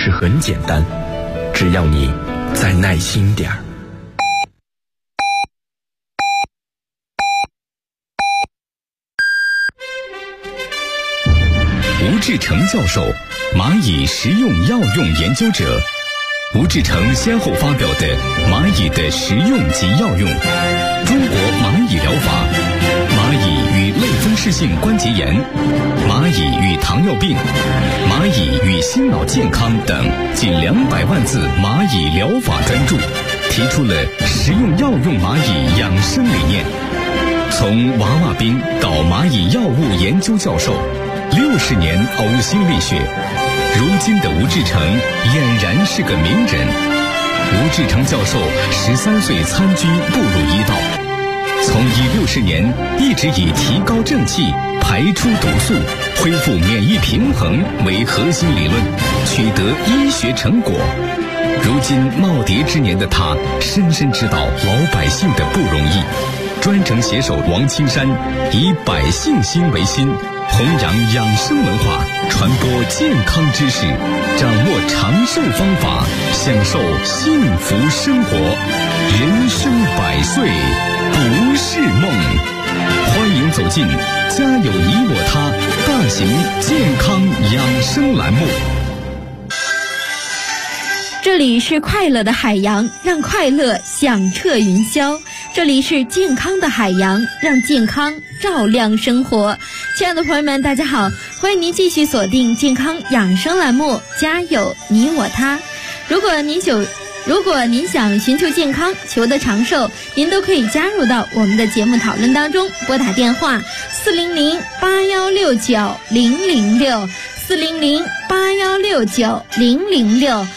实很简单，只要你再耐心点儿。 吴志成教授，蚂蚁食用药用研究者。吴志成先后发表的《蚂蚁的食用及药用》、《中国蚂蚁疗法》、《蚂蚁与类风湿性关节炎》、《蚂蚁与糖尿病》、《蚂蚁与心脑健康》等近200万字蚂蚁疗法专著，提出了食用药用蚂蚁养生理念。从娃娃兵到蚂蚁药物研究教授，60年呕心沥血，如今的吴志成俨然是个名人。吴志成教授13岁参军步入医道，从医60年一直以提高正气、排出毒素、恢复免疫平衡为核心理论，取得医学成果。如今耄耋之年的他，深深知道老百姓的不容易，专程携手王青山，以百姓心为心，弘扬养生文化，传播健康知识，掌握长寿方法，享受幸福生活。人生100岁不是梦。欢迎走进家有你我他大型健康养生栏目。 这里是快乐的海洋，让快乐响彻云霄。这里是健康的海洋，让健康照亮生活。亲爱的朋友们，大家好，欢迎您继续锁定健康养生栏目，家有你我他。如果您想寻求健康，求得长寿，您都可以加入到我们的节目讨论当中，拨打电话400-8169-006 400-8169-006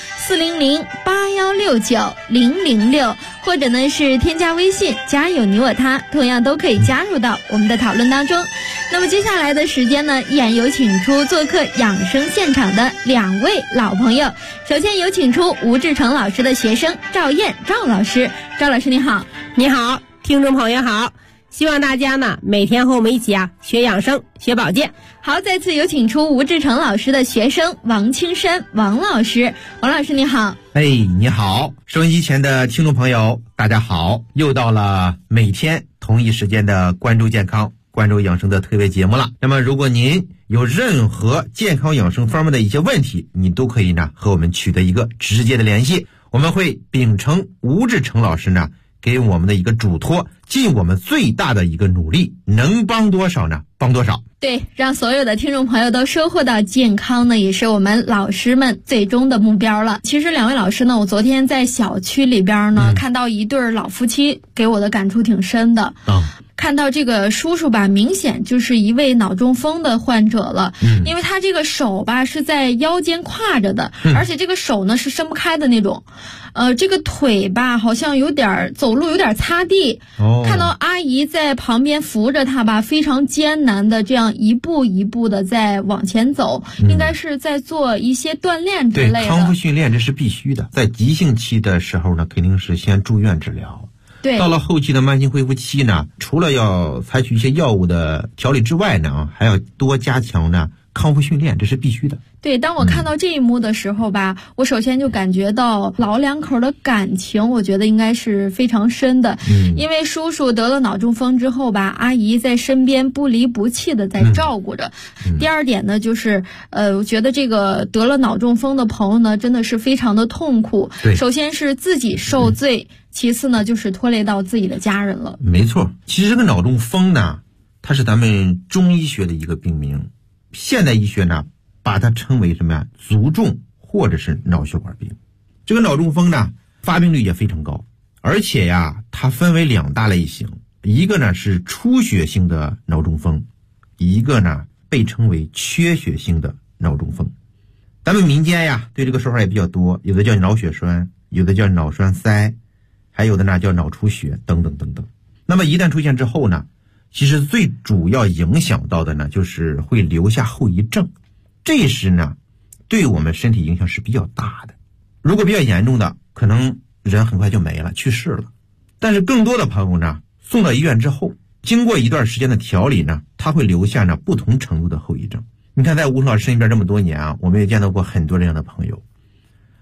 400-8169-006，或者呢是添加微信家有你我他，同样都可以加入到我们的讨论当中。那么接下来的时间呢，依然有请出做客养生现场的2位老朋友。首先有请出吴志成老师的学生赵燕赵老师。赵老师你好。 你好，听众朋友好，希望大家呢每天和我们一起学养生学保健。 好，再次有请出吴志成老师的学生王青山王老师。王老师你好。 你好，收音机前的听众朋友大家好，又到了每天同一时间的关注健康关注养生的特别节目了。那么如果您有任何健康养生方面的一些问题，你都可以呢和我们取得一个直接的联系，我们会秉承吴志成老师呢给我们的一个嘱托，尽我们最大的一个努力，能帮多少呢帮多少。 对，让所有的听众朋友都收获到健康呢，也是我们老师们最终的目标了。其实2位老师呢，我昨天在小区里边呢，看到一对老夫妻，给我的感触挺深的。看到这个叔叔吧，明显就是一位脑中风的患者了。因为他这个手吧是在腰间挎着的，而且这个手呢是伸不开的那种。这个腿吧好像走路有点擦地。看到阿姨在旁边扶着他吧，非常艰难的这样一步一步的在往前走，应该是在做一些锻炼之类的。 对，康复训练这是必须的。在急性期的时候呢，肯定是先住院治疗。 对， 到了后期的慢性恢复期呢，除了要采取一些药物的调理之外呢，还要多加强呢康复训练，这是必须的。 对，当我看到这一幕的时候吧，我首先就感觉到老两口的感情，我觉得应该是非常深的。因为叔叔得了脑中风之后吧，阿姨在身边不离不弃的在照顾着。第二点呢，就是我觉得这个得了脑中风的朋友呢，真的是非常的痛苦。首先是自己受罪，其次呢就是拖累到自己的家人了。 没错，其实这个脑中风呢，它是咱们中医学的一个病名，现代医学呢把它称为什么呀？卒中或者是脑血管病。这个脑中风呢，发病率也非常高，而且呀，它分为2大类型，一个呢是出血性的脑中风，一个呢被称为缺血性的脑中风。咱们民间呀对这个说法也比较多，有的叫脑血栓，有的叫脑栓塞，还有的呢叫脑出血等等等等。那么一旦出现之后呢，其实最主要影响到的呢，就是会留下后遗症。这时呢，对我们身体影响是比较大的。如果比较严重的，可能人很快就没了，去世了。但是更多的朋友呢，送到医院之后，经过一段时间的调理呢，他会留下呢不同程度的后遗症。你看，在吴老师身边这么多年啊，我们也见到过很多这样的朋友。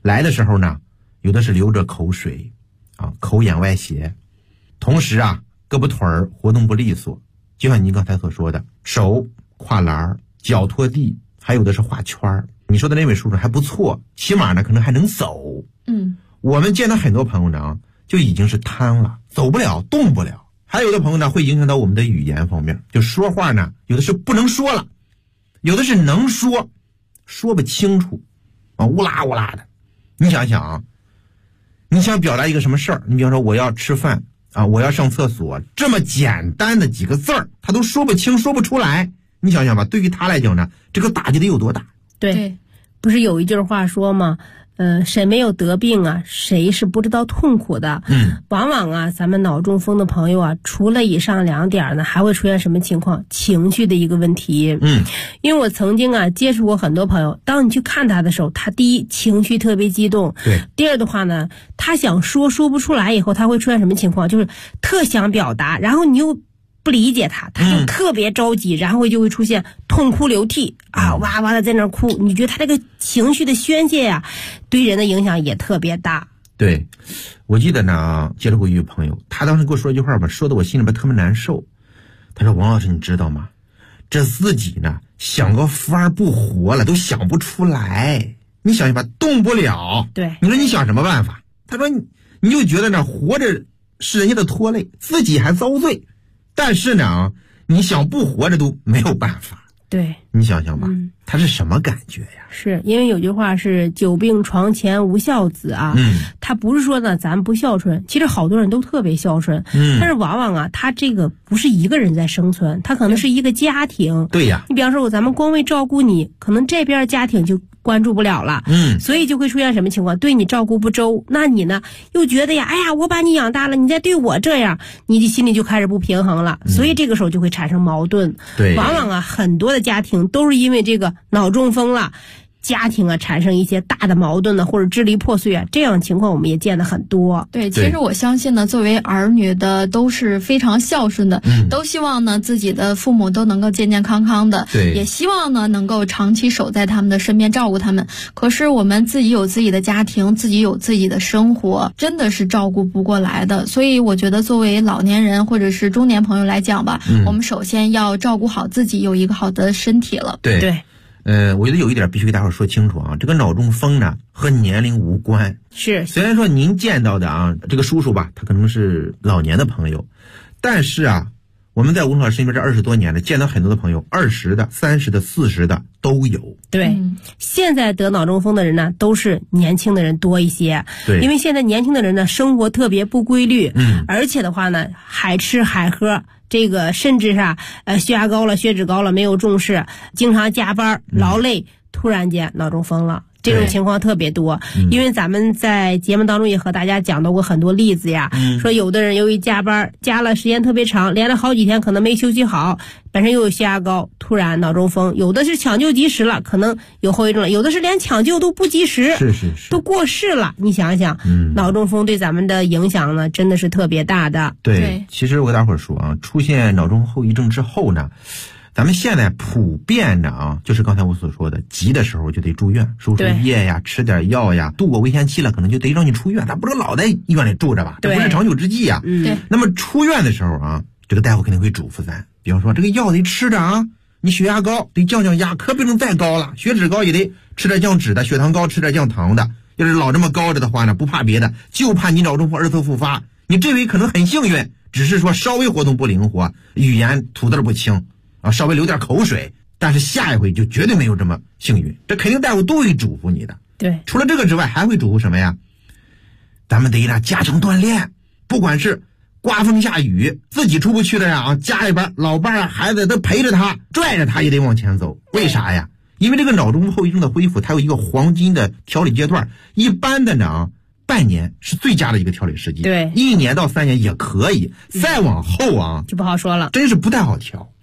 来的时候呢，有的是流着口水啊，口眼外斜，同时啊，胳膊腿儿活动不利索，就像您刚才所说的，手跨栏，脚拖地，还有的是画圈儿。你说的那位叔叔还不错，起码呢可能还能走。我们见到很多朋友呢就已经是瘫了，走不了，动不了。还有的朋友呢会影响到我们的语言方面，就说话呢有的是不能说了，有的是能说，说不清楚啊，乌拉乌拉的。你想想啊，你想表达一个什么事儿，你比方说我要吃饭啊，我要上厕所，这么简单的几个字儿他都说不清说不出来，你想想吧，对于他来讲呢，这个打击得有多大？ 对，不是有一句话说吗？谁没有得病啊，谁是不知道痛苦的。往往啊，咱们脑中风的朋友啊，除了以上2点呢，还会出现什么情况？情绪的一个问题。因为我曾经啊接触过很多朋友，当你去看他的时候，他第一情绪特别激动， 对。 第二的话呢，他想说不出来，以后他会出现什么情况？就是特想表达，然后你又不理解他就特别着急，然后就会出现痛哭流涕啊，哇哇的在那哭。你觉得他这个情绪的宣泄呀，对人的影响也特别大。 对，我记得呢，接触过一位朋友，他当时跟我说一句话吧，说的我心里边特别难受。他说：“王老师，你知道吗？这自己呢想个法儿不活了，都想不出来。你想想吧，动不了。 对， 你说你想什么办法？他说你就觉得呢，活着是人家的拖累，自己还遭罪。但是呢，你想不活着都没有办法。 对， 你想想吧，他是什么感觉呀？ 是因为有句话是久病床前无孝子啊。他不是说呢咱不孝顺，其实好多人都特别孝顺。但是往往啊，他这个不是一个人在生存，他可能是一个家庭。 对呀， 你比方说咱们光为照顾你，可能这边家庭就关注不了了。所以就会出现什么情况？对你照顾不周，那你呢又觉得呀，哎呀，我把你养大了，你再对我这样，你的心里就开始不平衡了。所以这个时候就会产生矛盾。 对， 往往啊，很多的家庭都是因为这个脑中风了，家庭啊产生一些大的矛盾呢，或者支离破碎啊，这样的情况我们也见得很多。 对，其实我相信呢，作为儿女的都是非常孝顺的，都希望呢自己的父母都能够健健康康的， 对， 也希望呢能够长期守在他们的身边照顾他们。可是我们自己有自己的家庭，自己有自己的生活，真的是照顾不过来的。所以我觉得作为老年人或者是中年朋友来讲吧，我们首先要照顾好自己，有一个好的身体了。 对。 我觉得有一点必须给大伙说清楚啊，这个脑中风呢和年龄无关。 是， 虽然说您见到的啊这个叔叔吧，他可能是老年的朋友，但是啊，我们在吴老师身边这20多年了，见到很多的朋友，20的、30的、40的都有。 对，现在得脑中风的人呢，都是年轻的人多一些。 对， 因为现在年轻的人呢，生活特别不规律，而且的话呢，海吃海喝。这个甚至是血压高了、血脂高了，没有重视，经常加班劳累，突然间脑中风了。这种情况特别多，因为咱们在节目当中也和大家讲到过很多例子呀，说有的人由于加班加了时间特别长，连了好几天可能没休息好，本身又有血压高，突然脑中风，有的是抢救及时了，可能有后遗症了，有的是连抢救都不及时， 是都过世了。你想想，脑中风对咱们的影响呢，真的是特别大的。 对，其实我给大伙说啊，出现脑中后遗症之后呢，咱们现在普遍的啊，就是刚才我所说的，急的时候就得住院，输输液呀，吃点药呀，度过危险期了，可能就得让你出院，咱不能老在医院里住着吧，这不是长久之计呀。 对。 那么出院的时候啊，这个大夫肯定会嘱咐咱，比方说这个药得吃着啊，你血压高得降压，可不能再高了，血脂高也得吃点降脂的，血糖高吃点降糖的。要是老这么高着的话呢，不怕别的，就怕你脑中风2次复发。你这回可能很幸运，只是说稍微活动不灵活，语言吐字不清。稍微流点口水，但是下一回就绝对没有这么幸运，这肯定大夫都会嘱咐你的。 对， 除了这个之外，还会嘱咐什么呀？咱们得加强锻炼，不管是刮风下雨，自己出不去的呀，家里边老伴儿孩子都陪着他，拽着他也得往前走。为啥呀？因为这个脑中风后遗症的恢复，它有一个黄金的调理阶段，一般的呢，半年是最佳的一个调理时机， 对， 1年到3年也可以，再往后啊就不好说了， 真是不太好调。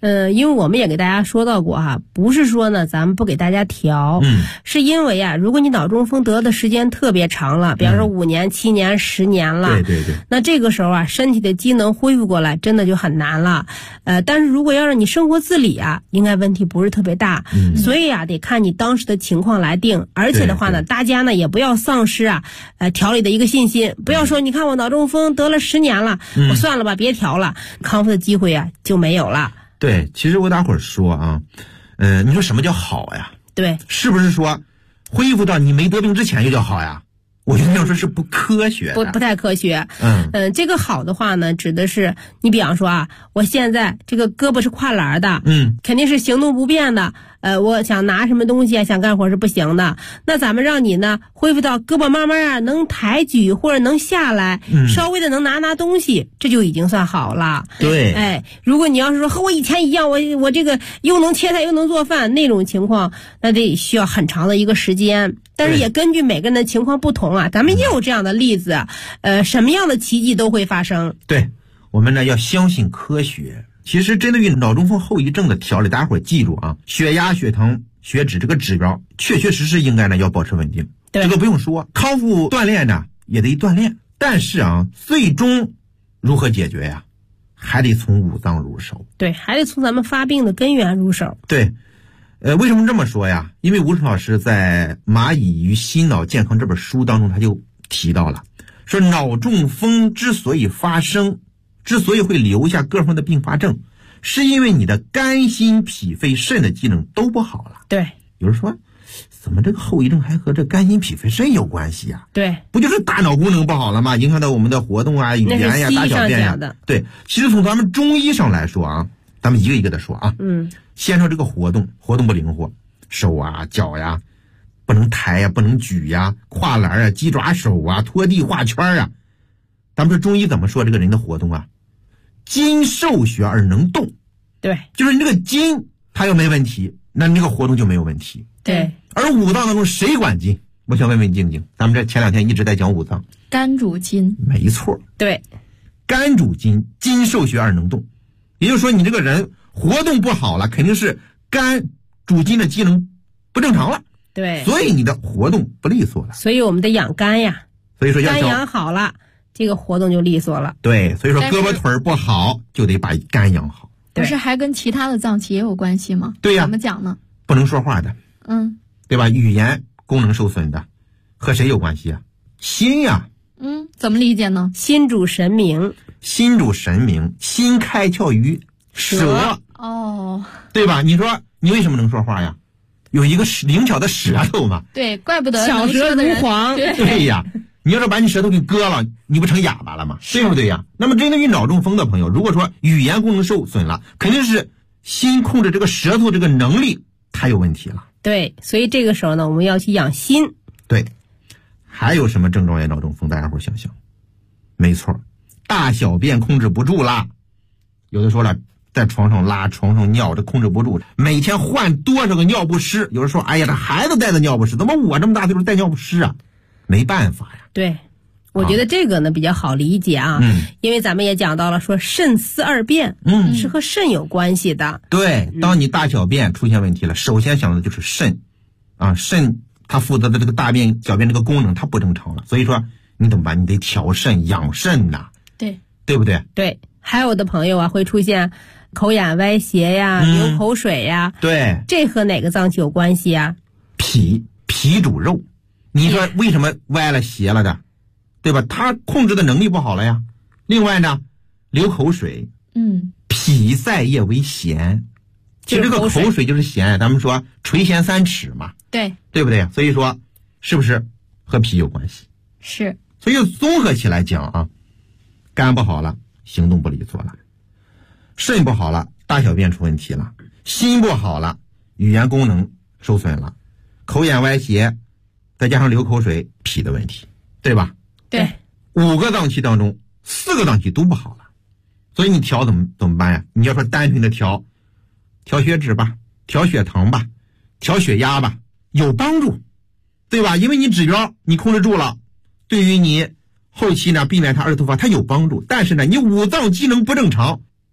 因为我们也给大家说到过哈，不是说呢咱们不给大家调，是因为啊，如果你脑中风得的时间特别长了，比方说5年、7年、10年了， 对， 那这个时候啊，身体的机能恢复过来真的就很难了。但是如果要让你生活自理啊，应该问题不是特别大。所以啊，得看你当时的情况来定。而且的话呢，大家呢也不要丧失调理的一个信心，不要说你看我脑中风得了10年了，我算了吧，别调了，康复的机会啊就没有了。 对，其实我大伙儿说啊，你说什么叫好呀？ 对， 是不是说恢复到你没得病之前就叫好呀？我觉得要说是不科学的， 不太科学。这个好的话呢，指的是你比方说啊，我现在这个胳膊是跨栏的，肯定是行动不便的。我想拿什么东西啊，想干活是不行的。那咱们让你呢恢复到胳膊慢慢能抬举或者能下来，稍微的能拿东西，这就已经算好了。 对， 如果你要是说和我以前一样，我这个又能切菜又能做饭那种情况，那得需要很长的一个时间。但是也根据每个人的情况不同啊，咱们也有这样的例子，什么样的奇迹都会发生。 对，我们呢要相信科学。其实针对于脑中风后遗症的调理，大家伙儿记住啊，血压、血糖、血脂这个指标确实应该呢要保持稳定，这个不用说。康复锻炼呢也得锻炼，但是啊，最终如何解决呀？还得从五脏入手。 对，还得从咱们发病的根源入手。 对，为什么这么说呀？因为吴成老师在《蚂蚁与心脑健康》这本书当中，他就提到了，说脑中风之所以发生，之所以会留下各方面的并发症，是因为你的肝、心、脾、肺、肾的机能都不好了。 对， 有人说，怎么这个后遗症还和这肝、心、脾、肺、肾有关系呀？ 对， 不就是大脑功能不好了吗？影响到我们的活动啊、语言呀、大小便呀。对，其实从咱们中医上来说啊，咱们一个一个的说啊。先说这个活动不灵活，手啊、脚呀不能抬呀、不能举呀、跨栏啊、鸡爪手啊、拖地画圈啊。咱们说中医怎么说这个人的活动啊？筋受血而能动。 对， 就是你这个筋它要没问题，那你这个活动就没有问题。 对， 而五脏当中谁管筋？我想问问静静，咱们这前2天一直在讲五脏。 肝主筋。 没错。 对， 肝主筋，筋受血而能动。也就是说你这个人活动不好了，肯定是肝主筋的机能不正常了。 对， 所以你的活动不利索了。 所以我们得养肝呀。 所以说肝养好了，这个活动就利索了。 对，所以说胳膊腿不好就得把肝养好。 不是还跟其他的脏器也有关系吗？ 对呀。 怎么讲呢？ 不能说话的，对吧？语言功能受损的，和谁有关系啊？心呀。 怎么理解呢？ 心主神明， 心主神明，心开窍于舌。 哦， 对吧？你说你为什么能说话呀？有一个灵巧的舌头嘛。 对，怪不得巧舌如簧。 对呀，你要是把你舌头给割了，你不成哑巴了吗？对不对呀？那么针对于脑中风的朋友，如果说语言功能受损了，肯定是心控制这个舌头这个能力它有问题了。 对，所以这个时候呢，我们要去养心。 对，还有什么症状呀？脑中风，大家伙想想。没错，大小便控制不住啦。有的说了，在床上拉、床上尿，这控制不住，每天换多少个尿不湿？有人说，哎呀，这孩子带的尿不湿，怎么我这么大岁数带尿不湿啊？没办法呀。 对，我觉得这个呢比较好理解啊。因为咱们也讲到了说肾司二便，是和肾有关系的。 对，当你大小便出现问题了，首先想的就是肾啊，肾它负责的这个大便、小便这个功能它不正常了，所以说你怎么办？你得调肾养肾呐。对不对？ 对，还有的朋友啊会出现口眼歪斜呀、流口水呀。 对， 这和哪个脏器有关系呀？ 脾主肉，你说为什么歪了斜了的？对吧？它控制的能力不好了呀。另外呢，流口水，脾在液为涎，其实这个口水就是涎，咱们说垂涎3尺嘛。对不对？所以说是不是和脾有关系？ 是。 所以综合起来讲啊，肝不好了，行动不利索了；肾不好了，大小便出问题了；心不好了，语言功能受损了；口眼歪斜，再加上流口水，脾的问题，对吧？ 对 ，5个脏器当中4个脏器都不好了，所以你调怎么办呀？你要说单纯的调血脂吧，调血糖吧，调血压吧，有帮助，对吧？因为你指标你控制住了，对于你后期呢避免它二次突发它有帮助。但是呢，你五脏机能不正常，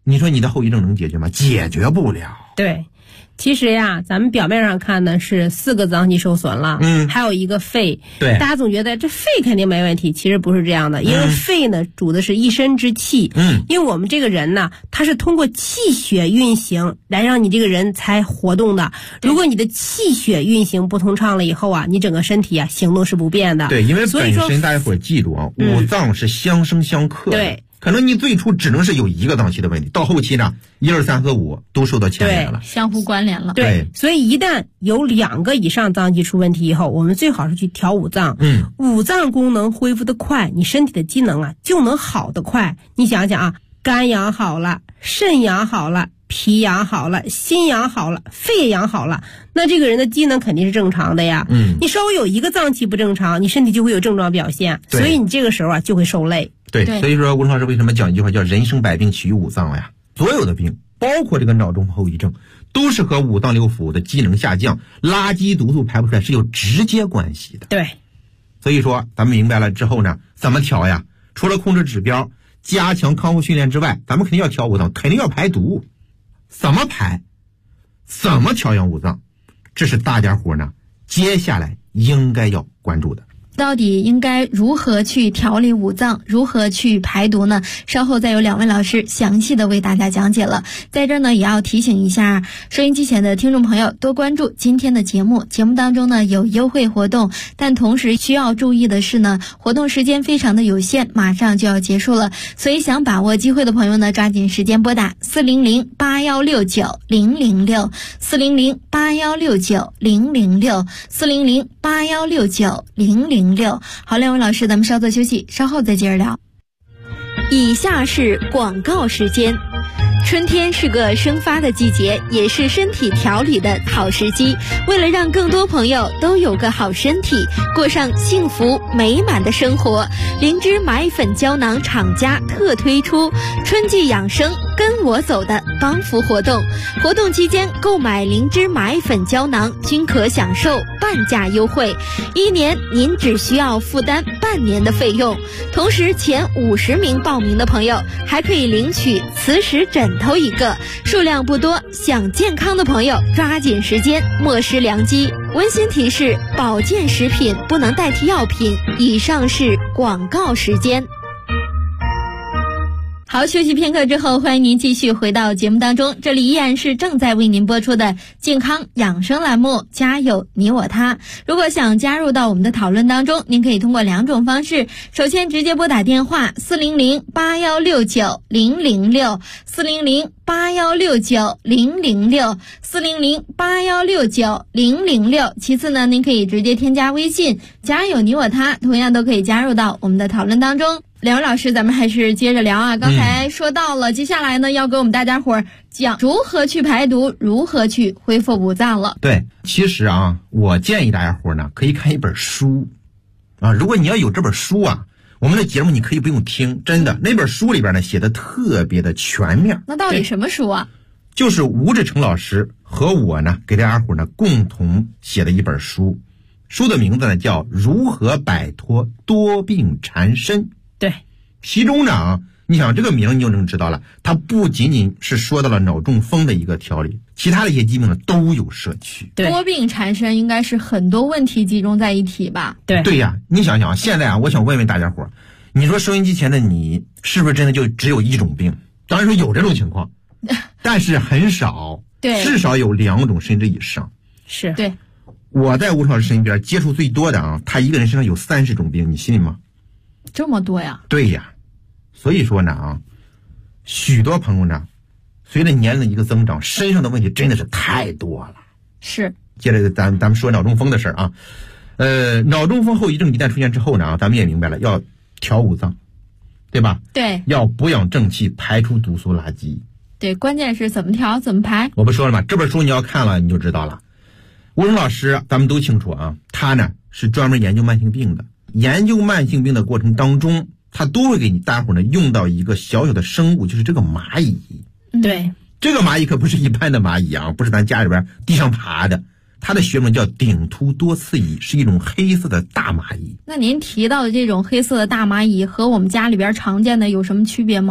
你说你的后遗症能解决吗？解决不了。 对，其实呀，咱们表面上看呢是4个脏器受损了，还有一个肺。 对， 大家总觉得这肺肯定没问题，其实不是这样的，因为肺呢主的是一身之气。因为我们这个人呢，他是通过气血运行来让你这个人才活动的。如果你的气血运行不通畅了以后啊，你整个身体啊行动是不便的。 对，因为本身大家伙记住啊，五脏是相生相克的。 对。 可能你最初只能是有一个脏器的问题，到后期呢，1、2、3和5都受到牵连了， 相互关联了。 对，所以一旦有2个以上脏器出问题以后，我们最好是去调五脏。五脏功能恢复的快，你身体的机能啊就能好得快。你想想啊，肝养好了，肾养好了，脾养好了，心养好了，肺养好了，那这个人的机能肯定是正常的呀。你稍微有一个脏器不正常，你身体就会有症状表现，所以你这个时候啊就会受累。 对，所以说吴老师为什么讲一句话叫人生百病起于五脏呀？所有的病，包括这个脑中风后遗症，都是和五脏六腑的机能下降、垃圾毒素排不出来是有直接关系的。 对， 所以说咱们明白了之后呢，怎么调呀？除了控制指标、加强康复训练之外，咱们肯定要调五脏，肯定要排毒。怎么排？怎么调养五脏？这是大家伙呢接下来应该要关注的。 到底应该如何去调理五脏，如何去排毒呢？稍后再有2位老师详细的为大家讲解了。在这儿呢，也要提醒一下收音机前的听众朋友，多关注今天的节目。节目当中呢有优惠活动，但同时需要注意的是呢，活动时间非常的有限，马上就要结束了。所以想把握机会的朋友呢，抓紧时间拨打400-8169-006 400-8169-006 400-8169-006。好，2位老师，咱们稍作休息，稍后再接着聊。以下是广告时间。春天是个生发的季节，也是身体调理的好时机。为了让更多朋友都有个好身体，过上幸福美满的生活，灵芝买粉胶囊厂家特推出春季养生跟我走的帮扶活动。活动期间购买灵芝买粉胶囊均可享受半价优惠，1年您只需要负担半年的费用。同时前50名报名的朋友还可以领取磁石枕头1个，数量不多，想健康的朋友抓紧时间，莫失良机。温馨提示：保健食品不能代替药品。以上是广告时间。好，休息片刻之后，欢迎您继续回到节目当中，这里依然是正在为您播出的健康养生栏目，家有你我他。如果想加入到我们的讨论当中，您可以通过2种方式。首先直接拨打电话400-8169-006 400-8169-006 400-8169-006。其次呢，您可以直接添加微信家有你我他，同样都可以加入到我们的讨论当中。2位老师，咱们还是接着聊啊。刚才说到了，接下来呢要给我们大家伙儿讲如何去排毒，如何去恢复五脏了。 对，其实啊，我建议大家伙儿呢可以看一本书啊。如果你要有这本书啊，我们的节目你可以不用听，真的，那本书里边呢写的特别的全面。 那到底什么书啊？ 就是吴志成老师和我呢给大家伙儿呢共同写的一本书，书的名字呢叫《如何摆脱多病缠身》。 对， 其中呢你想这个名你就能知道了，它不仅仅是说到了脑中风的一个调理，其他的一些疾病呢都有摄取。 对， 多病缠身应该是很多问题集中在一起吧？ 对呀，你想想现在啊，我想问问大家伙儿，你说收音机前的你是不是真的就只有一种病？当然说有这种情况，但是很少， 对， 至少有2种甚至以上。 是， 对。 我在吴老师身边接触最多的啊，他一个人身上有30种病，你信吗？ 这么多呀？ 对呀，所以说呢啊，许多朋友呢，随着年龄的一个增长，身上的问题真的是太多了。 是。 接着咱们说脑中风的事儿啊，脑中风后遗症一旦出现之后呢啊，咱们也明白了，要调五脏，对吧？ 对。 要补养正气，排出毒素垃圾。 对，关键是怎么调，怎么排。 我不说了吗？这本书你要看了你就知道了。吴荣老师咱们都清楚啊，他呢是专门研究慢性病的。研究慢性病的过程当中，他都会给你大伙呢用到一个小小的生物，就是这个蚂蚁。 对， 这个蚂蚁可不是一般的蚂蚁啊，不是咱家里边地上爬的，它的学名叫顶突多刺蚁，是一种黑色的大蚂蚁。 那您提到的这种黑色的大蚂蚁和我们家里边常见的有什么区别吗？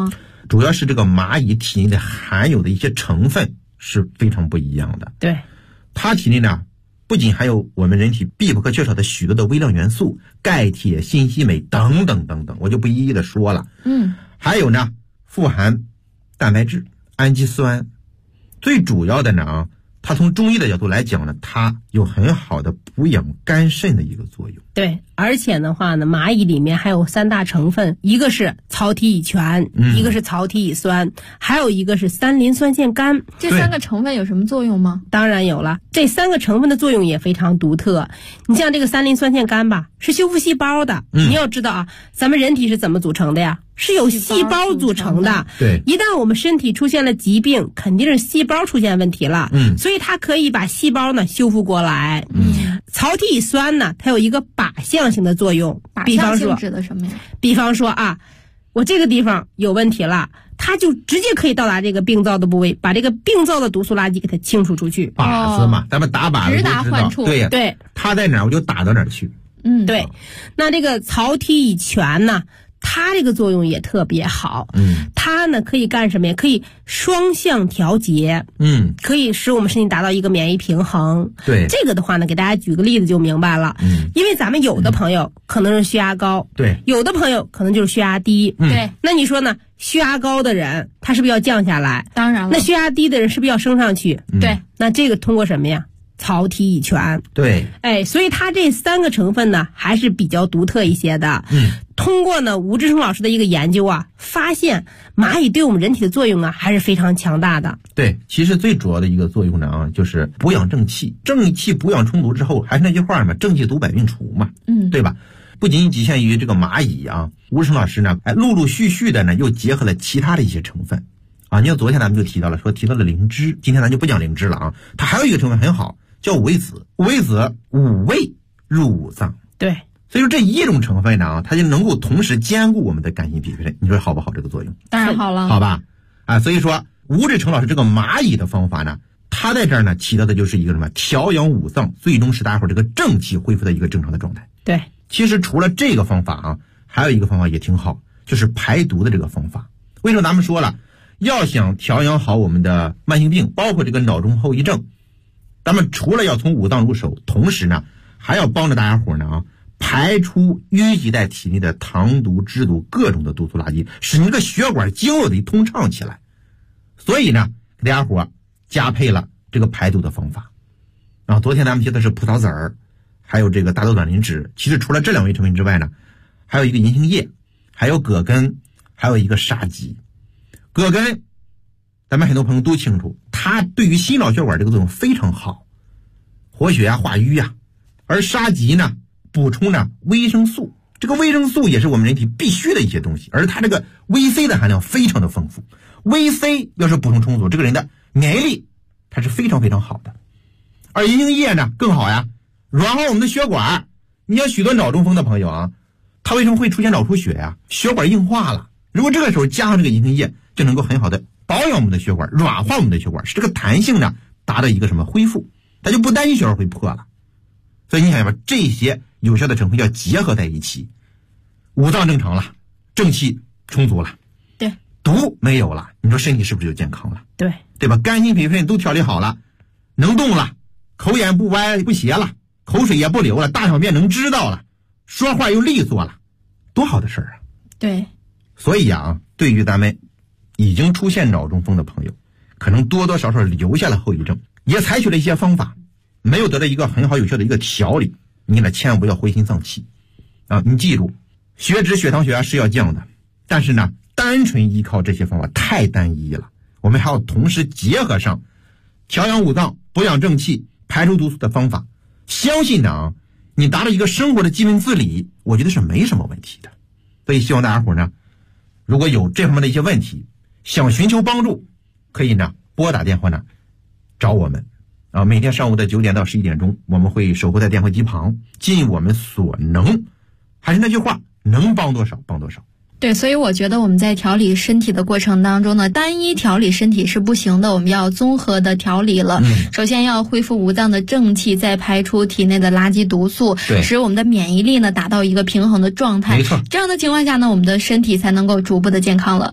主要是这个蚂蚁体内的含有的一些成分是非常不一样的。 对， 它体内呢不仅含有我们人体必不可缺少的许多的微量元素，钙、铁、锌、硒、镁等等等等，我就不一一的说了。还有呢，富含蛋白质、氨基酸。最主要的呢它从中医的角度来讲呢，它有很好的补养肝肾的一个作用。 对，而且的话呢，蚂蚁里面还有3大成分，一个是曹体乙醛，一个是曹体乙酸，还有一个是3磷酸腺苷。 这3个成分有什么作用吗？ 当然有了，这3个成分的作用也非常独特。你像这个3磷酸腺苷吧，是修复细胞的。你要知道啊，咱们人体是怎么组成的呀？是由细胞组成的。 对， 一旦我们身体出现了疾病，肯定是细胞出现问题了。所以它可以把细胞呢修复过来。曹体乙酸呢，它有一个靶向性的作用。 靶向性指的什么呀？ 比方说啊，我这个地方有问题了，它就直接可以到达这个病灶的部位，把这个病灶的毒素垃圾给它清除出去。 靶子嘛，咱们打靶子直达患处。 对呀， 对， 它在哪儿我就打到哪儿去。 对。那这个曹体乙醛呢，它这个作用也特别好。它呢可以干什么呀？可以双向调节。可以使我们身体达到一个免疫平衡。 对， 这个的话呢，给大家举个例子就明白了。因为咱们有的朋友可能是血压高， 对， 有的朋友可能就是血压低。 对， 那你说呢？血压高的人他是不是要降下来？ 当然了。 那血压低的人是不是要升上去？ 对， 那这个通过什么呀？曹体乙醛。 对， 所以它这3个成分呢还是比较独特一些的。通过呢吴志成老师的一个研究啊，发现蚂蚁对我们人体的作用啊还是非常强大的。 对，其实最主要的一个作用呢就是补养正气，正气补养充足之后，还是那句话嘛，正气足百病除嘛。对吧？不仅仅局限于这个蚂蚁啊，吴志成老师呢陆陆续续的呢又结合了其他的一些成分啊。你看昨天咱们就提到了灵芝，今天咱就不讲灵芝了啊。它还有一个成分很好，叫五味子。五味子五味入五脏。 对， 所以说这一种成分呢它就能够同时兼顾我们的肝心脾肺肾。你说好不好这个作用？ 当然好了。 好吧所以说吴志成老师这个蚂蚁的方法呢，它在这儿呢起到的就是一个什么调养五脏，最终使大家伙这个正气恢复到一个正常的状态。 对， 其实除了这个方法啊，还有一个方法也挺好，就是排毒的这个方法。为什么咱们说了要想调养好我们的慢性病，包括这个脑中后遗症，咱们除了要从五脏入手，同时呢还要帮着大家伙呢排出淤积在体内的糖毒、脂毒各种的毒素垃圾，使你这个血管经络得通畅起来。所以呢给大家伙加配了这个排毒的方法。然后昨天咱们提的是葡萄籽儿，还有这个大豆卵磷脂。其实除了这2味成分之外呢，还有一个银杏叶，还有葛根，还有一个沙棘。葛根咱们很多朋友都清楚，它对于心脑血管这个作用非常好，活血化瘀而沙棘呢补充呢维生素，这个维生素也是我们人体必须的一些东西，而它这个 VC 的含量非常的丰富。VC 要是补充充足，这个人的免疫力它是非常非常好的。而银杏叶呢更好呀，软化我们的血管。你像许多脑中风的朋友啊，他为什么会出现脑出血呀？血管硬化了。如果这个时候加上这个银杏叶，就能够很好的保养我们的血管，软化我们的血管，使这个弹性呢达到一个什么恢复，它就不担心血管会破了。所以你想想吧，这些有效的成分要结合在一起，五脏正常了，正气充足了， 对， 毒没有了，你说身体是不是就健康了？ 对， 对吧？肝心脾肺肾都调理好了，能动了，口眼不歪不斜了，口水也不流了，大小便能知道了，说话又利索了，多好的事儿啊！ 对， 所以对于咱们已经出现脑中风的朋友，可能多多少少留下了后遗症，也采取了一些方法，没有得到一个很好有效的一个调理，你呢千万不要灰心丧气你记住，血脂、血糖、血压是要降的，但是呢，单纯依靠这些方法太单一了，我们还要同时结合上调养五脏、补养正气、排除毒素的方法。相信呢，你达到一个生活的基本自理，我觉得是没什么问题的。所以希望大家伙呢，如果有这方面的一些问题，想寻求帮助，可以呢拨打电话呢找我们每天上午的9点到11点钟，我们会守候在电话机旁，尽我们所能，还是那句话，能帮多少帮多少。 对，所以我觉得我们在调理身体的过程当中呢，单一调理身体是不行的，我们要综合的调理了。首先要恢复五脏的正气，再排出体内的垃圾毒素，使我们的免疫力呢达到一个平衡的状态。 没错， 这样的情况下呢，我们的身体才能够逐步的健康了。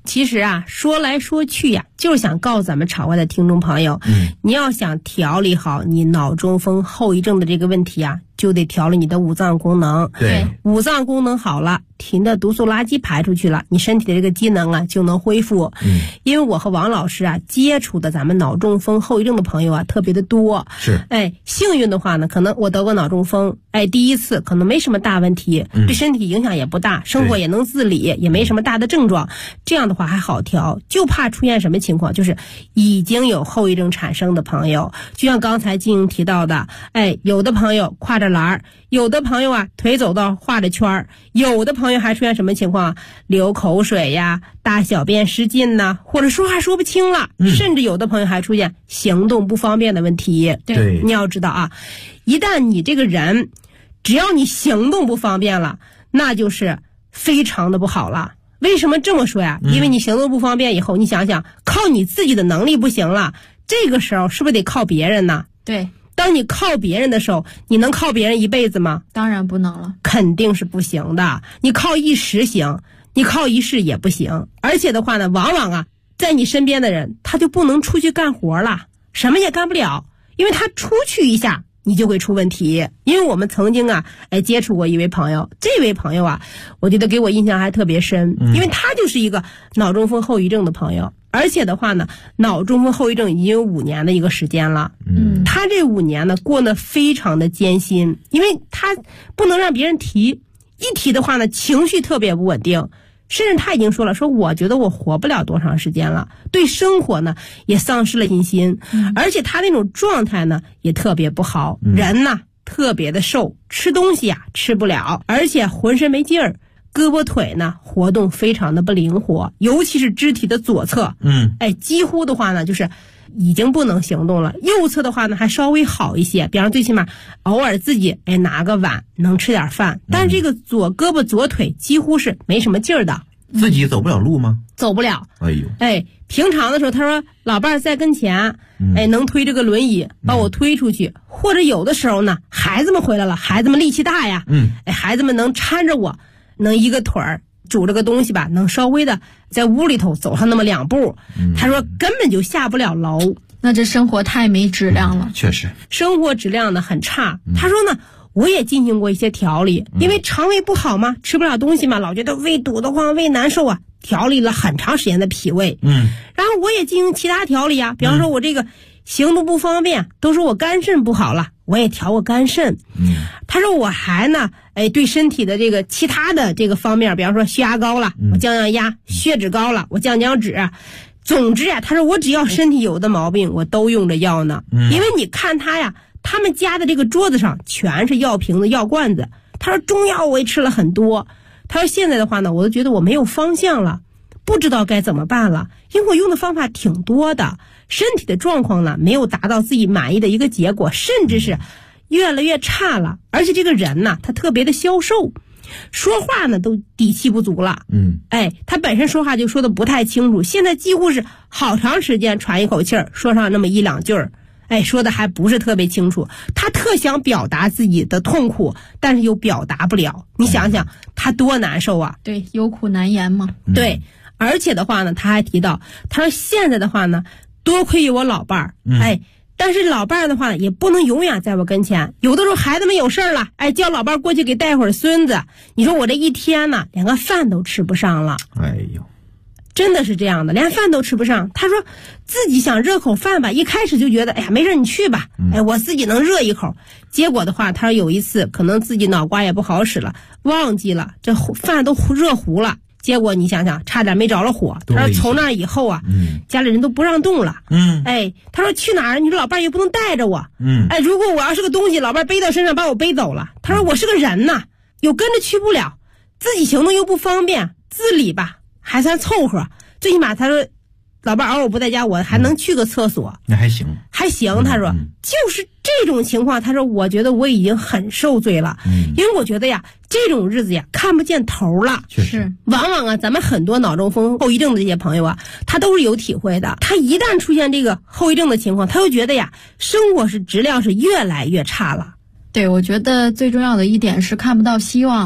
其实啊，说来说去呀，就是想告诉咱们场外的听众朋友，你要想调理好你脑中风后遗症的这个问题啊，就得调理你的五脏功能。 对， 五脏功能好了，体内的毒素垃圾排出去了，你身体的这个机能啊就能恢复。因为我和王老师啊接触的咱们脑中风后遗症的朋友啊特别的多。 是， 幸运的话呢，可能我得过脑中风，第一次可能没什么大问题，对身体影响也不大，生活也能自理，也没什么大的症状，这样的话还好调。就怕出现什么情况，就是已经有后遗症产生的朋友，就像刚才金莹提到的，有的朋友挎着篮儿，有的朋友啊腿走到画着圈儿，有的朋友还出现什么情况，流口水呀，大小便失禁呐，或者说话说不清了，甚至有的朋友还出现行动不方便的问题。 对， 你要知道啊，一旦你这个人只要你行动不方便了，那就是非常的不好了。为什么这么说呀？因为你行动不方便以后，你想想，靠你自己的能力不行了，这个时候是不是得靠别人呢？ 对， 当你靠别人的时候，你能靠别人一辈子吗？ 当然不能了， 肯定是不行的。你靠一时行，你靠一世也不行。而且的话呢，往往啊，在你身边的人，他就不能出去干活了，什么也干不了，因为他出去一下，你就会出问题。因为我们曾经啊，接触过一位朋友，这位朋友啊，我觉得给我印象还特别深，因为他就是一个脑中风后遗症的朋友，而且的话呢，脑中风后遗症已经有5年的一个时间了。他这5年呢，过得非常的艰辛，因为他不能让别人提，一提的话呢，情绪特别不稳定。甚至他已经说了，说我觉得我活不了多长时间了，对生活呢也丧失了信心，而且他那种状态呢也特别不好，人呢特别的瘦，吃东西啊吃不了，而且浑身没劲儿，胳膊腿呢活动非常的不灵活，尤其是肢体的左侧，几乎的话呢就是已经不能行动了。右侧的话呢还稍微好一些，比方最起码偶尔自己拿个碗能吃点饭，但是这个左胳膊左腿几乎是没什么劲儿的。 自己走不了路吗？ 走不了。 哎呦， 平常的时候他说老伴儿在跟前，能推这个轮椅把我推出去，或者有的时候呢孩子们回来了，孩子们力气大呀，孩子们能搀着我，能一个腿儿拄着个东西吧，能稍微的在屋里头走上那么2步，他说根本就下不了楼。 那这生活太没质量了。 确实， 生活质量呢很差。他说呢，我也进行过一些调理，因为肠胃不好嘛，吃不了东西嘛，老觉得胃堵得慌，胃难受啊，调理了很长时间的脾胃。然后我也进行其他调理啊，比方说我这个行动不方便，都说我肝肾不好了，我也调过肝肾。他说我还呢，对身体的这个其他的这个方面，比方说血压高了，我降降压；血脂高了，我降降脂。总之啊，他说我只要身体有的毛病，我都用着药呢。因为你看他呀，他们家的这个桌子上全是药瓶子、药罐子。他说中药我也吃了很多。他说现在的话呢，我都觉得我没有方向了，不知道该怎么办了，因为我用的方法挺多的，身体的状况呢没有达到自己满意的一个结果，甚至是越来越差了。而且这个人呢，他特别的消瘦，说话呢都底气不足了。他本身说话就说的不太清楚，现在几乎是好长时间喘一口气儿，说上那么1-2句儿，说的还不是特别清楚。他特想表达自己的痛苦，但是又表达不了。你想想他多难受啊。 对，有苦难言嘛。 对，而且的话呢，他还提到，他说现在的话呢，多亏有我老伴儿，但是老伴儿的话也不能永远在我跟前，有的时候孩子们有事儿了，叫老伴儿过去给带会儿孙子，你说我这一天呢连个饭都吃不上了。 哎呦， 真的是这样的，连饭都吃不上。他说自己想热口饭吧，一开始就觉得没事你去吧，我自己能热一口。结果的话，他说有一次可能自己脑瓜也不好使了，忘记了这饭都热糊了，结果你想想差点没着了火。他说从那以后啊，家里人都不让动了。他说去哪儿你说老伴也不能带着我。如果我要是个东西，老伴背到身上把我背走了。他说我是个人呐，又跟着去不了，自己行动又不方便，自理吧还算凑合，最起码他说老伴偶尔不在家，我还能去个厕所。 那还行。 他说就是这种情况，他说我觉得我已经很受罪了。因为我觉得呀，这种日子呀看不见头了。 是， 往往啊咱们很多脑中风后遗症的这些朋友啊，他都是有体会的。他一旦出现这个后遗症的情况，他就觉得呀生活是质量是越来越差了。 对，我觉得最重要的一点是看不到希望了。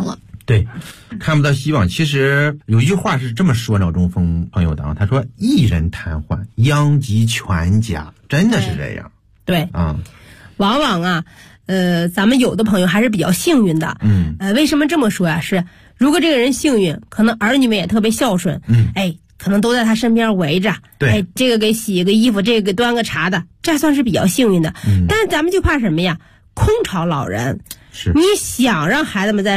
对，看不到希望。其实有一句话是这么说脑中风朋友的啊，他说一人瘫痪，殃及全家，真的是这样。 对啊，往往啊，咱们有的朋友还是比较幸运的。为什么这么说呀？是如果这个人幸运，可能儿女们也特别孝顺，可能都在他身边围着， 对， 这个给洗个衣服，这个给端个茶的，这算是比较幸运的。但是咱们就怕什么呀？空巢老人。 是， 你想让孩子们在